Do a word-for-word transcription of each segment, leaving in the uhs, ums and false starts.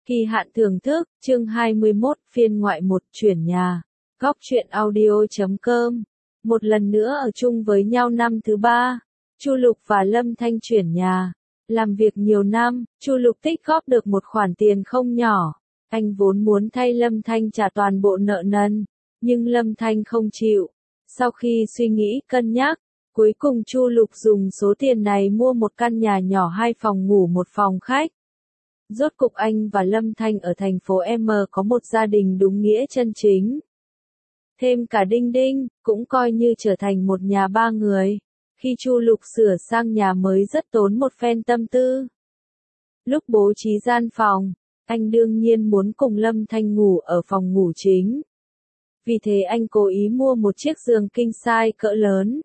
Kỳ hạn thưởng thức, chương hai mươi mốt, phiên ngoại một, chuyển nhà. Góc truyện audio chấm com. Một lần nữa ở chung với nhau năm thứ ba, Chu Lục và Lâm Thanh chuyển nhà. Làm việc nhiều năm, Chu Lục tích góp được một khoản tiền không nhỏ. Anh vốn muốn thay Lâm Thanh trả toàn bộ nợ nần, nhưng Lâm Thanh không chịu. Sau khi suy nghĩ cân nhắc, cuối cùng Chu Lục dùng số tiền này mua một căn nhà nhỏ hai phòng ngủ một phòng khách. Rốt cục anh và Lâm Thanh ở thành phố M có một gia đình đúng nghĩa chân chính. Thêm cả Đinh Đinh, cũng coi như trở thành một nhà ba người. Khi Chu Lục sửa sang nhà mới rất tốn một phen tâm tư. Lúc bố trí gian phòng, anh đương nhiên muốn cùng Lâm Thanh ngủ ở phòng ngủ chính. Vì thế anh cố ý mua một chiếc giường king size cỡ lớn.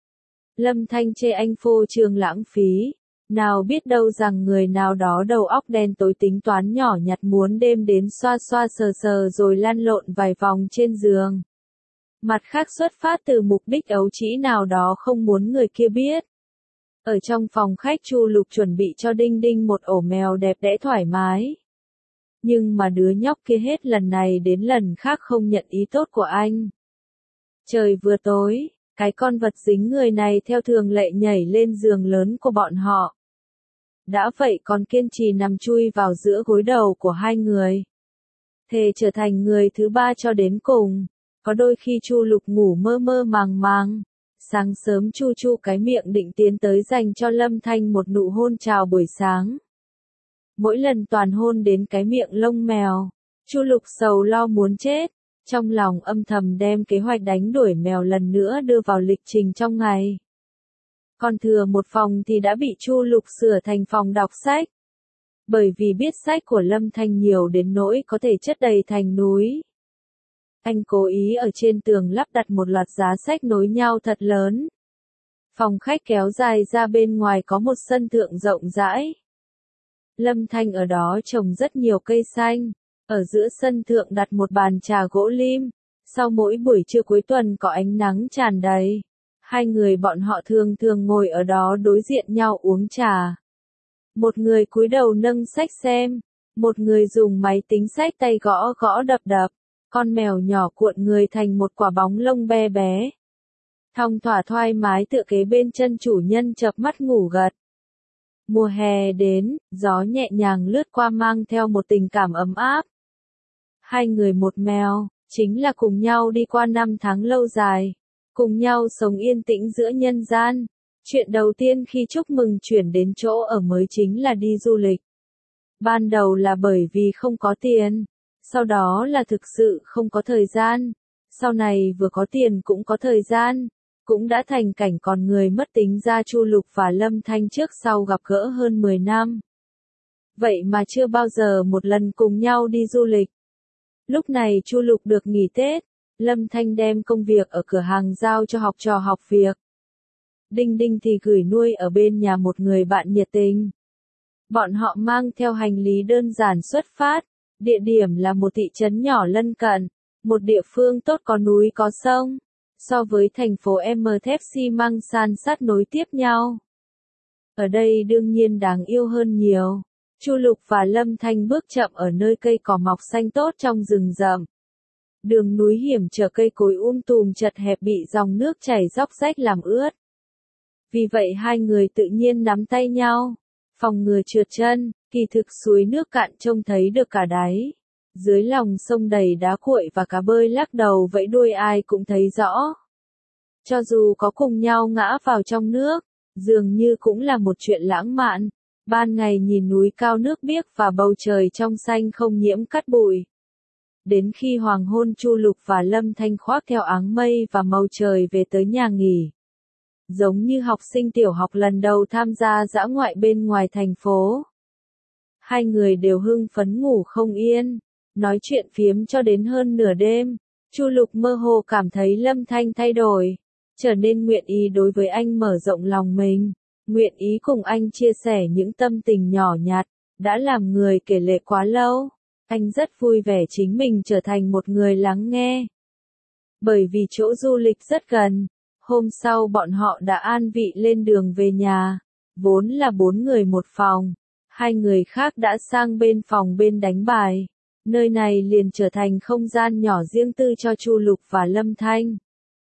Lâm Thanh chê anh phô trương lãng phí. Nào biết đâu rằng người nào đó đầu óc đen tối tính toán nhỏ nhặt muốn đêm đến xoa xoa sờ sờ rồi lăn lộn vài vòng trên giường. Mặt khác xuất phát từ mục đích ấu trĩ nào đó không muốn người kia biết. Ở trong phòng khách Chu Lục chuẩn bị cho Đinh Đinh một ổ mèo đẹp đẽ thoải mái. Nhưng mà đứa nhóc kia hết lần này đến lần khác không nhận ý tốt của anh. Trời vừa tối, cái con vật dính người này theo thường lệ nhảy lên giường lớn của bọn họ. Đã vậy còn kiên trì nằm chui vào giữa gối đầu của hai người. Thề trở thành người thứ ba cho đến cùng. Có đôi khi Chu Lục ngủ mơ mơ màng màng. Sáng sớm chu chu cái miệng định tiến tới dành cho Lâm Thanh một nụ hôn chào buổi sáng. Mỗi lần toàn hôn đến cái miệng lông mèo, Chu Lục sầu lo muốn chết. Trong lòng âm thầm đem kế hoạch đánh đuổi mèo lần nữa đưa vào lịch trình trong ngày. Còn thừa một phòng thì đã bị Chu Lục sửa thành phòng đọc sách. Bởi vì biết sách của Lâm Thanh nhiều đến nỗi có thể chất đầy thành núi. Anh cố ý ở trên tường lắp đặt một loạt giá sách nối nhau thật lớn. Phòng khách kéo dài ra bên ngoài có một sân thượng rộng rãi. Lâm Thanh ở đó trồng rất nhiều cây xanh. Ở giữa sân thượng đặt một bàn trà gỗ lim. Sau mỗi buổi trưa cuối tuần có ánh nắng tràn đầy. Hai người bọn họ thường thường ngồi ở đó đối diện nhau uống trà. Một người cúi đầu nâng sách xem. Một người dùng máy tính xách tay gõ gõ đập đập. Con mèo nhỏ cuộn người thành một quả bóng lông be bé. Thong thả thoải mái tựa kế bên chân chủ nhân chợp mắt ngủ gật. Mùa hè đến, gió nhẹ nhàng lướt qua mang theo một tình cảm ấm áp. Hai người một mèo, chính là cùng nhau đi qua năm tháng lâu dài. Cùng nhau sống yên tĩnh giữa nhân gian. Chuyện đầu tiên khi chúc mừng chuyển đến chỗ ở mới chính là đi du lịch. Ban đầu là bởi vì không có tiền. Sau đó là thực sự không có thời gian. Sau này vừa có tiền cũng có thời gian. Cũng đã thành cảnh còn người mất tính ra Chu Lục và Lâm Thanh trước sau gặp gỡ hơn mười năm. Vậy mà chưa bao giờ một lần cùng nhau đi du lịch. Lúc này Chu Lục được nghỉ Tết. Lâm Thanh đem công việc ở cửa hàng giao cho học trò học việc. Đinh Đinh thì gửi nuôi ở bên nhà một người bạn nhiệt tình. Bọn họ mang theo hành lý đơn giản xuất phát. Địa điểm là một thị trấn nhỏ lân cận. Một địa phương tốt có núi có sông. So với thành phố M thép xi măng san sát nối tiếp nhau. Ở đây đương nhiên đáng yêu hơn nhiều. Chu Lục và Lâm Thanh bước chậm ở nơi cây cỏ mọc xanh tốt trong rừng rậm. Đường núi hiểm trở cây cối um tùm chật hẹp bị dòng nước chảy róc rách làm ướt. Vì vậy hai người tự nhiên nắm tay nhau. Phòng ngừa trượt chân, kỳ thực suối nước cạn trông thấy được cả đáy. Dưới lòng sông đầy đá cuội và cá bơi lắc đầu vẫy đuôi ai cũng thấy rõ. Cho dù có cùng nhau ngã vào trong nước, dường như cũng là một chuyện lãng mạn. Ban ngày nhìn núi cao nước biếc và bầu trời trong xanh không nhiễm cát bụi. Đến khi hoàng hôn Chu Lục và Lâm Thanh khoác theo áng mây và màu trời về tới nhà nghỉ. Giống như học sinh tiểu học lần đầu tham gia dã ngoại bên ngoài thành phố. Hai người đều hưng phấn ngủ không yên, nói chuyện phiếm cho đến hơn nửa đêm. Chu Lục mơ hồ cảm thấy Lâm Thanh thay đổi, trở nên nguyện ý đối với anh mở rộng lòng mình, nguyện ý cùng anh chia sẻ những tâm tình nhỏ nhặt, đã làm người kể lể quá lâu. Anh rất vui vẻ chính mình trở thành một người lắng nghe. Bởi vì chỗ du lịch rất gần, hôm sau bọn họ đã an vị lên đường về nhà, vốn là bốn người một phòng. Hai người khác đã sang bên phòng bên đánh bài. Nơi này liền trở thành không gian nhỏ riêng tư cho Chu Lục và Lâm Thanh.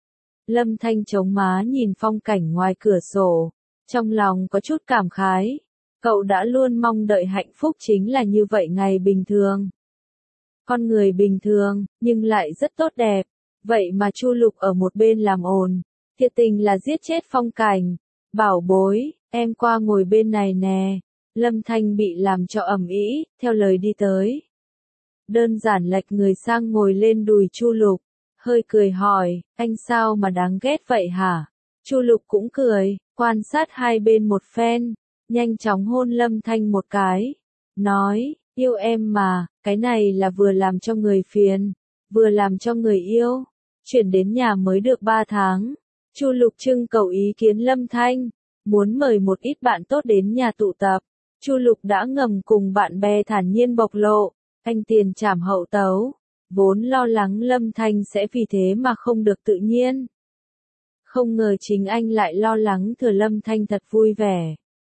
Lâm Thanh chống má nhìn phong cảnh ngoài cửa sổ, trong lòng có chút cảm khái. Cậu đã luôn mong đợi hạnh phúc chính là như vậy ngày bình thường. Con người bình thường, nhưng lại rất tốt đẹp. Vậy mà Chu Lục ở một bên làm ồn, thiệt tình là giết chết phong cảnh. Bảo bối, em qua ngồi bên này nè. Lâm Thanh bị làm cho ầm ĩ, theo lời đi tới. Đơn giản lệch người sang ngồi lên đùi Chu Lục, hơi cười hỏi, anh sao mà đáng ghét vậy hả? Chu Lục cũng cười, quan sát hai bên một phen, nhanh chóng hôn Lâm Thanh một cái, nói, yêu em mà, cái này là vừa làm cho người phiền, vừa làm cho người yêu. Chuyển đến nhà mới được ba tháng, Chu Lục trưng cầu ý kiến Lâm Thanh, muốn mời một ít bạn tốt đến nhà tụ tập. Chu Lục đã ngầm cùng bạn bè thản nhiên bộc lộ, anh tiền trảm hậu tấu, vốn lo lắng Lâm Thanh sẽ vì thế mà không được tự nhiên. Không ngờ chính anh lại lo lắng thừa Lâm Thanh thật vui vẻ.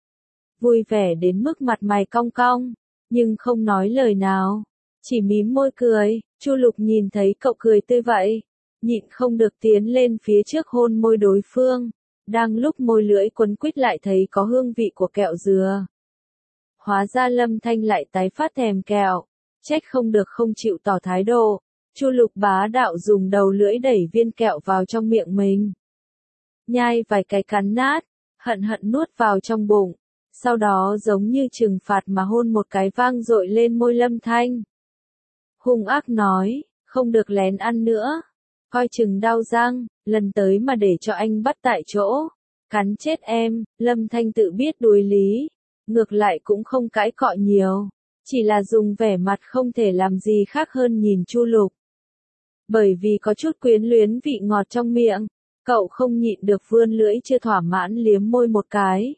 Vui vẻ đến mức mặt mày cong cong, nhưng không nói lời nào, chỉ mím môi cười. Chu Lục nhìn thấy cậu cười tươi vậy, nhịn không được tiến lên phía trước hôn môi đối phương, đang lúc môi lưỡi quấn quýt lại thấy có hương vị của kẹo dừa. Hóa ra Lâm Thanh lại tái phát thèm kẹo, trách không được không chịu tỏ thái độ. Chu Lục bá đạo dùng đầu lưỡi đẩy viên kẹo vào trong miệng mình. Nhai vài cái cắn nát, hận hận nuốt vào trong bụng, sau đó giống như trừng phạt mà hôn một cái vang dội lên môi Lâm Thanh. Hung ác nói, không được lén ăn nữa, coi chừng đau răng, lần tới mà để cho anh bắt tại chỗ, cắn chết em. Lâm Thanh tự biết đối lý, ngược lại cũng không cãi cọ nhiều, chỉ là dùng vẻ mặt không thể làm gì khác hơn nhìn Chu Lục. Bởi vì có chút quyến luyến vị ngọt trong miệng, cậu không nhịn được vươn lưỡi chưa thỏa mãn liếm môi một cái.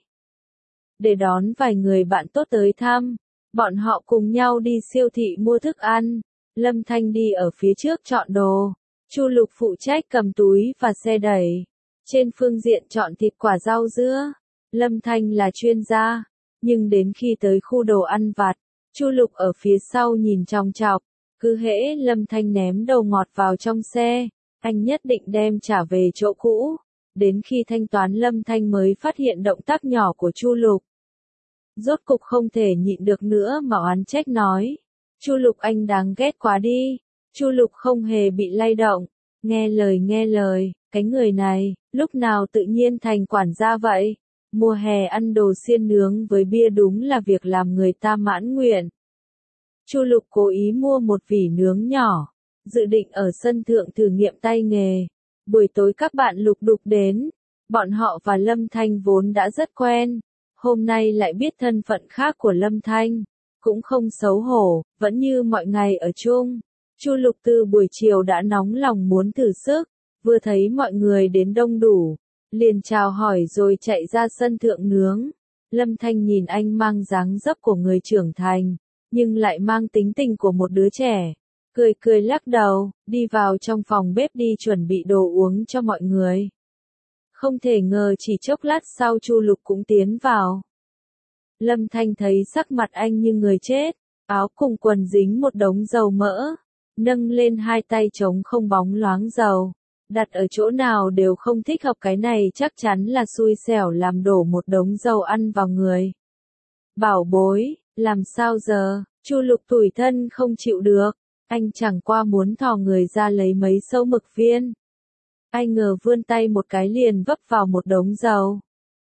Để đón vài người bạn tốt tới thăm, bọn họ cùng nhau đi siêu thị mua thức ăn. Lâm Thanh đi ở phía trước chọn đồ, Chu Lục phụ trách cầm túi và xe đẩy. Trên phương diện chọn thịt quả rau dưa, Lâm Thanh là chuyên gia, nhưng đến khi tới khu đồ ăn vặt, Chu Lục ở phía sau nhìn chòng chọc, cứ hễ Lâm Thanh ném đồ ngọt vào trong xe, anh nhất định đem trả về chỗ cũ. Đến khi thanh toán Lâm Thanh mới phát hiện động tác nhỏ của Chu Lục. Rốt cục không thể nhịn được nữa mà oán trách nói, Chu Lục anh đáng ghét quá đi. Chu Lục không hề bị lay động, nghe lời nghe lời, cái người này, lúc nào tự nhiên thành quản gia vậy. Mùa hè ăn đồ xiên nướng với bia đúng là việc làm người ta mãn nguyện. Chu Lục cố ý mua một vỉ nướng nhỏ, dự định ở sân thượng thử nghiệm tay nghề. Buổi tối các bạn lục đục đến, bọn họ và Lâm Thanh vốn đã rất quen, hôm nay lại biết thân phận khác của Lâm Thanh, cũng không xấu hổ, vẫn như mọi ngày ở chung. Chu Lục từ buổi chiều đã nóng lòng muốn thử sức, vừa thấy mọi người đến đông đủ, liền chào hỏi rồi chạy ra sân thượng nướng. Lâm Thanh nhìn anh mang dáng dấp của người trưởng thành, nhưng lại mang tính tình của một đứa trẻ, cười cười lắc đầu, đi vào trong phòng bếp đi chuẩn bị đồ uống cho mọi người. Không thể ngờ chỉ chốc lát sau Chu Lục cũng tiến vào. Lâm Thanh thấy sắc mặt anh như người chết, áo cùng quần dính một đống dầu mỡ, nâng lên hai tay trống không bóng loáng dầu, đặt ở chỗ nào đều không thích hợp, cái này chắc chắn là xui xẻo làm đổ một đống dầu ăn vào người. Bảo bối, làm sao giờ? Chu Lục tủi thân không chịu được, anh chẳng qua muốn thò người ra lấy mấy sâu mực viên. Ai ngờ vươn tay một cái liền vấp vào một đống dầu.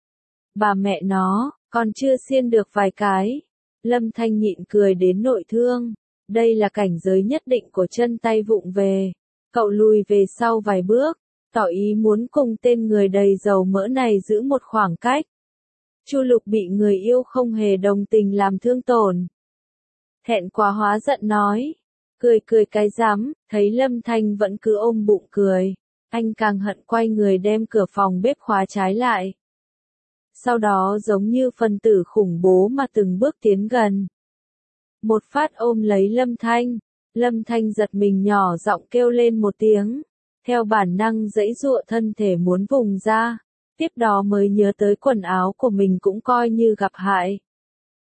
Bà mẹ nó, còn chưa xiên được vài cái. Lâm Thanh nhịn cười đến nội thương. Đây là cảnh giới nhất định của chân tay vụng về. Cậu lùi về sau vài bước, tỏ ý muốn cùng tên người đầy dầu mỡ này giữ một khoảng cách. Chu Lục bị người yêu không hề đồng tình làm thương tổn. Thẹn quá hóa giận nói. Cười cười cái rắm, thấy Lâm Thanh vẫn cứ ôm bụng cười. Anh càng hận quay người đem cửa phòng bếp khóa trái lại. Sau đó giống như phần tử khủng bố mà từng bước tiến gần. Một phát ôm lấy Lâm Thanh. Lâm Thanh giật mình nhỏ giọng kêu lên một tiếng. Theo bản năng giãy giụa thân thể muốn vùng ra. Tiếp đó mới nhớ tới quần áo của mình cũng coi như gặp hại.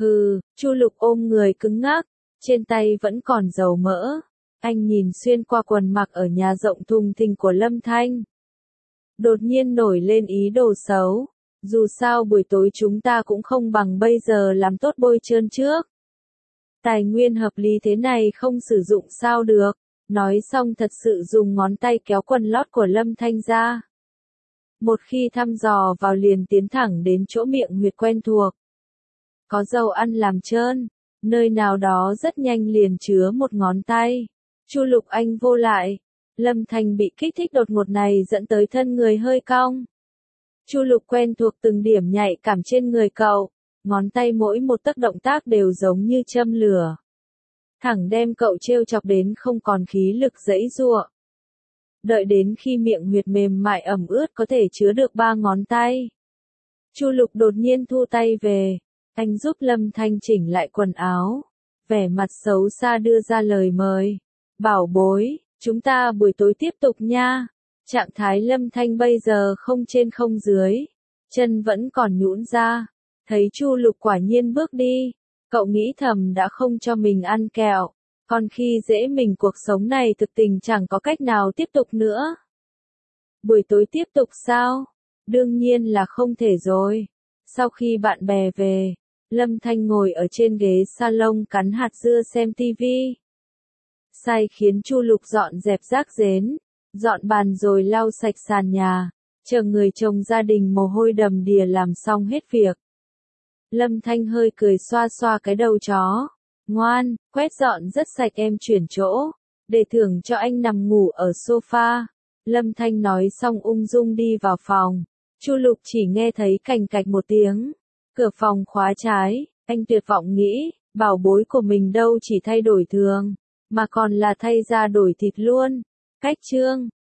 Hừ, Chu Lục ôm người cứng ngắc, trên tay vẫn còn dầu mỡ. Anh nhìn xuyên qua quần mặc ở nhà rộng thùng thình của Lâm Thanh. Đột nhiên nổi lên ý đồ xấu. Dù sao buổi tối chúng ta cũng không bằng bây giờ làm tốt bôi trơn trước. Tài nguyên hợp lý thế này không sử dụng sao được. Nói xong thật sự dùng ngón tay kéo quần lót của Lâm Thanh ra. Một khi thăm dò vào liền tiến thẳng đến chỗ miệng huyệt quen thuộc. Có dầu ăn làm trơn, nơi nào đó rất nhanh liền chứa một ngón tay. Chu Lục anh vô lại. Lâm Thanh bị kích thích đột ngột này dẫn tới thân người hơi cong. Chu Lục quen thuộc từng điểm nhạy cảm trên người cậu, ngón tay mỗi một tấc động tác đều giống như châm lửa. Thẳng đem cậu trêu chọc đến không còn khí lực giãy giụa. Đợi đến khi miệng huyệt mềm mại ẩm ướt có thể chứa được ba ngón tay. Chu Lục đột nhiên thu tay về, anh giúp Lâm Thanh chỉnh lại quần áo, vẻ mặt xấu xa đưa ra lời mời. Bảo bối, chúng ta buổi tối tiếp tục nha. Trạng thái Lâm Thanh bây giờ không trên không dưới, chân vẫn còn nhũn ra. Thấy Chu Lục quả nhiên bước đi, cậu nghĩ thầm đã không cho mình ăn kẹo, còn khi dễ mình cuộc sống này thực tình chẳng có cách nào tiếp tục nữa. Buổi tối tiếp tục sao? Đương nhiên là không thể rồi. Sau khi bạn bè về, Lâm Thanh ngồi ở trên ghế salon cắn hạt dưa xem tivi. Say khiến Chu Lục dọn dẹp rác rến, dọn bàn rồi lau sạch sàn nhà, chờ người chồng gia đình mồ hôi đầm đìa làm xong hết việc. Lâm Thanh hơi cười xoa xoa cái đầu chó. Ngoan, quét dọn rất sạch em chuyển chỗ, để thưởng cho anh nằm ngủ ở sofa. Lâm Thanh nói xong ung dung đi vào phòng. Chu Lục chỉ nghe thấy cành cạch một tiếng. Cửa phòng khóa trái, anh tuyệt vọng nghĩ, bảo bối của mình đâu chỉ thay đổi thường, mà còn là thay da đổi thịt luôn. Cách chương